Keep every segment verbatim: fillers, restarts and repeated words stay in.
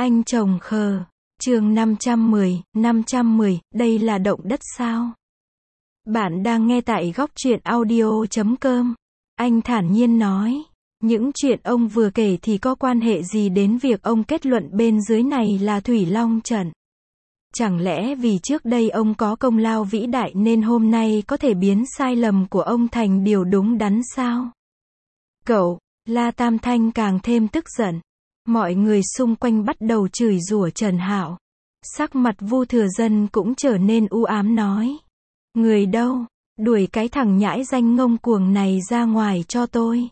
Anh chồng khờ. Chương năm trăm mười, năm trăm mười, đây là động đất sao? Bạn đang nghe tại góc truyện audio chấm com. Anh thản nhiên nói. Những chuyện ông vừa kể thì có quan hệ gì đến việc ông kết luận bên dưới này là Thủy Long trận? Chẳng lẽ vì trước đây ông có công lao vĩ đại nên hôm nay có thể biến sai lầm của ông thành điều đúng đắn sao? Cậu, La Tam Thanh càng thêm tức giận. Mọi người xung quanh bắt đầu chửi rủa Trần Hạo. Sắc mặt Vu Thừa Dân cũng trở nên u ám nói. Người đâu? Đuổi cái thằng nhãi danh ngông cuồng này ra ngoài cho tôi.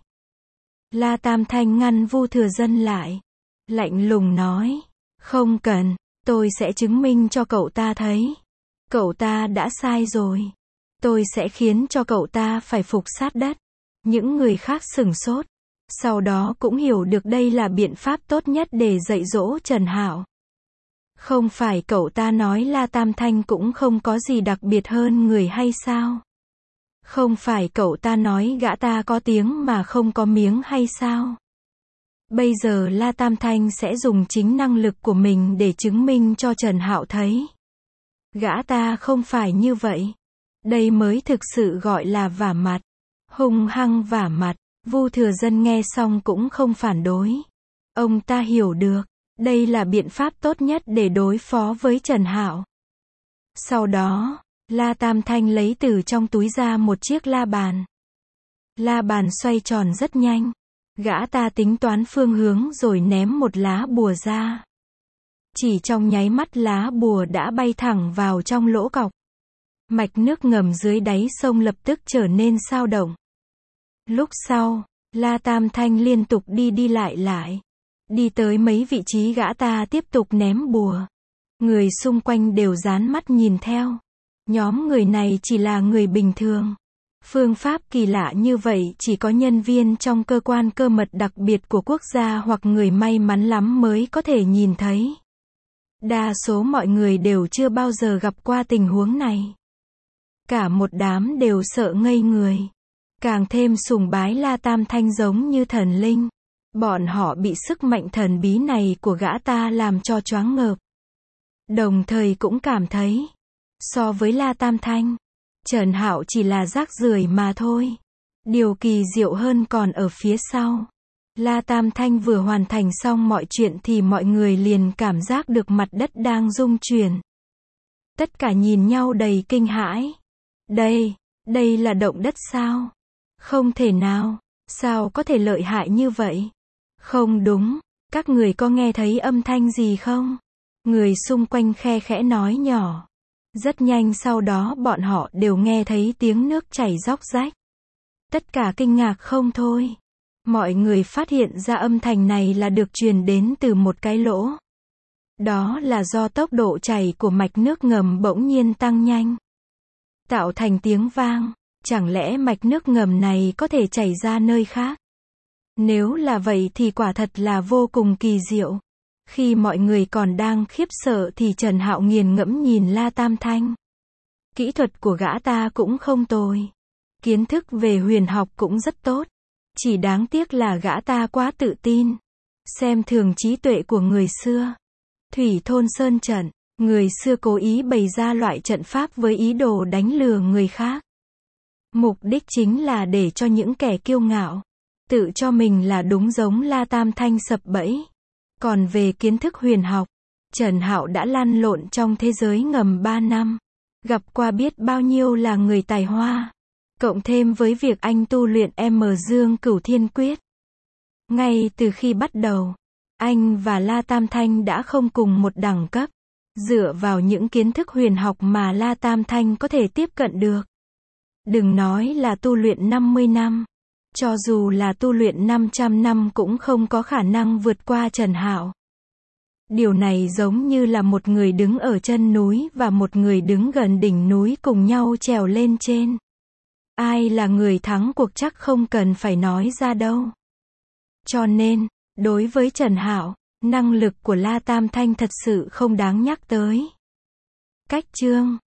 La Tam Thanh ngăn Vu Thừa Dân lại. Lạnh lùng nói. Không cần, tôi sẽ chứng minh cho cậu ta thấy. Cậu ta đã sai rồi. Tôi sẽ khiến cho cậu ta phải phục sát đất. Những người khác sửng sốt. Sau đó cũng hiểu được đây là biện pháp tốt nhất để dạy dỗ Trần Hạo. Không phải cậu ta nói La Tam Thanh cũng không có gì đặc biệt hơn người hay sao? Không phải cậu ta nói gã ta có tiếng mà không có miếng hay sao? Bây giờ La Tam Thanh sẽ dùng chính năng lực của mình để chứng minh cho Trần Hạo thấy. Gã ta không phải như vậy. Đây mới thực sự gọi là vả mặt. Hung hăng vả mặt. Vu Thừa Dân nghe xong cũng không phản đối. Ông ta hiểu được, đây là biện pháp tốt nhất để đối phó với Trần Hạo. Sau đó, La Tam Thanh lấy từ trong túi ra một chiếc la bàn. La bàn xoay tròn rất nhanh. Gã ta tính toán phương hướng rồi ném một lá bùa ra. Chỉ trong nháy mắt lá bùa đã bay thẳng vào trong lỗ cọc. Mạch nước ngầm dưới đáy sông lập tức trở nên sao động. Lúc sau, La Tam Thanh liên tục đi đi lại lại. Đi tới mấy vị trí gã ta tiếp tục ném bùa. Người xung quanh đều dán mắt nhìn theo. Nhóm người này chỉ là người bình thường. Phương pháp kỳ lạ như vậy chỉ có nhân viên trong cơ quan cơ mật đặc biệt của quốc gia hoặc người may mắn lắm mới có thể nhìn thấy. Đa số mọi người đều chưa bao giờ gặp qua tình huống này. Cả một đám đều sợ ngây người. Càng thêm sùng bái La Tam Thanh giống như thần linh. Bọn họ bị sức mạnh thần bí này của gã ta làm cho choáng ngợp. Đồng thời cũng cảm thấy, so với La Tam Thanh, Trần Hạo chỉ là rác rưởi mà thôi. Điều kỳ diệu hơn còn ở phía sau. La Tam Thanh vừa hoàn thành xong mọi chuyện thì mọi người liền cảm giác được mặt đất đang rung chuyển. Tất cả nhìn nhau đầy kinh hãi. Đây, đây là động đất sao? Không thể nào, sao có thể lợi hại như vậy? Không đúng, các người có nghe thấy âm thanh gì không? Người xung quanh khe khẽ nói nhỏ. Rất nhanh sau đó bọn họ đều nghe thấy tiếng nước chảy róc rách. Tất cả kinh ngạc không thôi. Mọi người phát hiện ra âm thanh này là được truyền đến từ một cái lỗ. Đó là do tốc độ chảy của mạch nước ngầm bỗng nhiên tăng nhanh. Tạo thành tiếng vang. Chẳng lẽ mạch nước ngầm này có thể chảy ra nơi khác? Nếu là vậy thì quả thật là vô cùng kỳ diệu. Khi mọi người còn đang khiếp sợ thì Trần Hạo nghiền ngẫm nhìn La Tam Thanh. Kỹ thuật của gã ta cũng không tồi. Kiến thức về huyền học cũng rất tốt. Chỉ đáng tiếc là gã ta quá tự tin. Xem thường trí tuệ của người xưa. Thủy Thôn Sơn trận. Người xưa cố ý bày ra loại trận pháp với ý đồ đánh lừa người khác. Mục đích chính là để cho những kẻ kiêu ngạo, tự cho mình là đúng giống La Tam Thanh sập bẫy. Còn về kiến thức huyền học, Trần Hạo đã lăn lộn trong thế giới ngầm ba năm. Gặp qua biết bao nhiêu là người tài hoa. Cộng thêm với việc anh tu luyện M Dương Cửu Thiên Quyết. Ngay từ khi bắt đầu, anh và La Tam Thanh đã không cùng một đẳng cấp. Dựa vào những kiến thức huyền học mà La Tam Thanh có thể tiếp cận được. Đừng nói là tu luyện năm mươi năm. Cho dù là tu luyện năm trăm năm cũng không có khả năng vượt qua Trần Hạo. Điều này giống như là một người đứng ở chân núi và một người đứng gần đỉnh núi cùng nhau trèo lên trên. Ai là người thắng cuộc chắc không cần phải nói ra đâu. Cho nên, đối với Trần Hạo, năng lực của La Tam Thanh thật sự không đáng nhắc tới. Cách chương